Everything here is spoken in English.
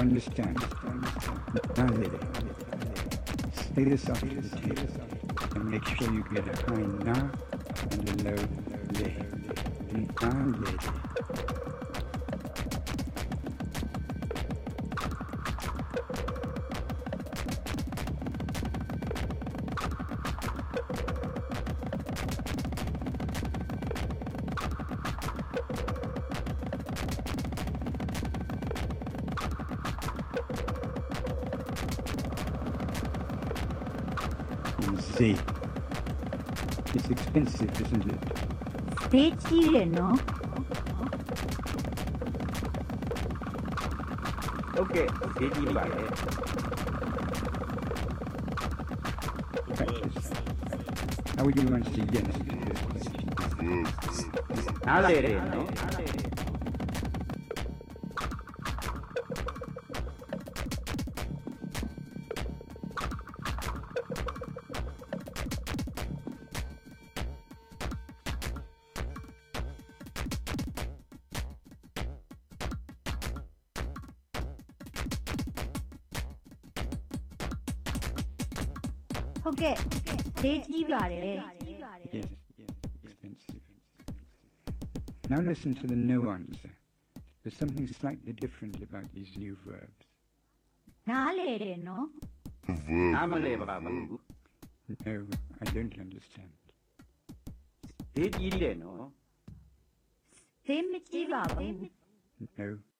understand? Now, lady, stay this off to the table and make sure you get a high na and a low le. Now, lady. Z. It's expensive, isn't it? no? Okay, Practice. How would you answer yes to this question? no? Okay, Yes, expensive. Now listen to the no answer. There's something slightly different about these new verbs. no? No, I don't understand. no? No,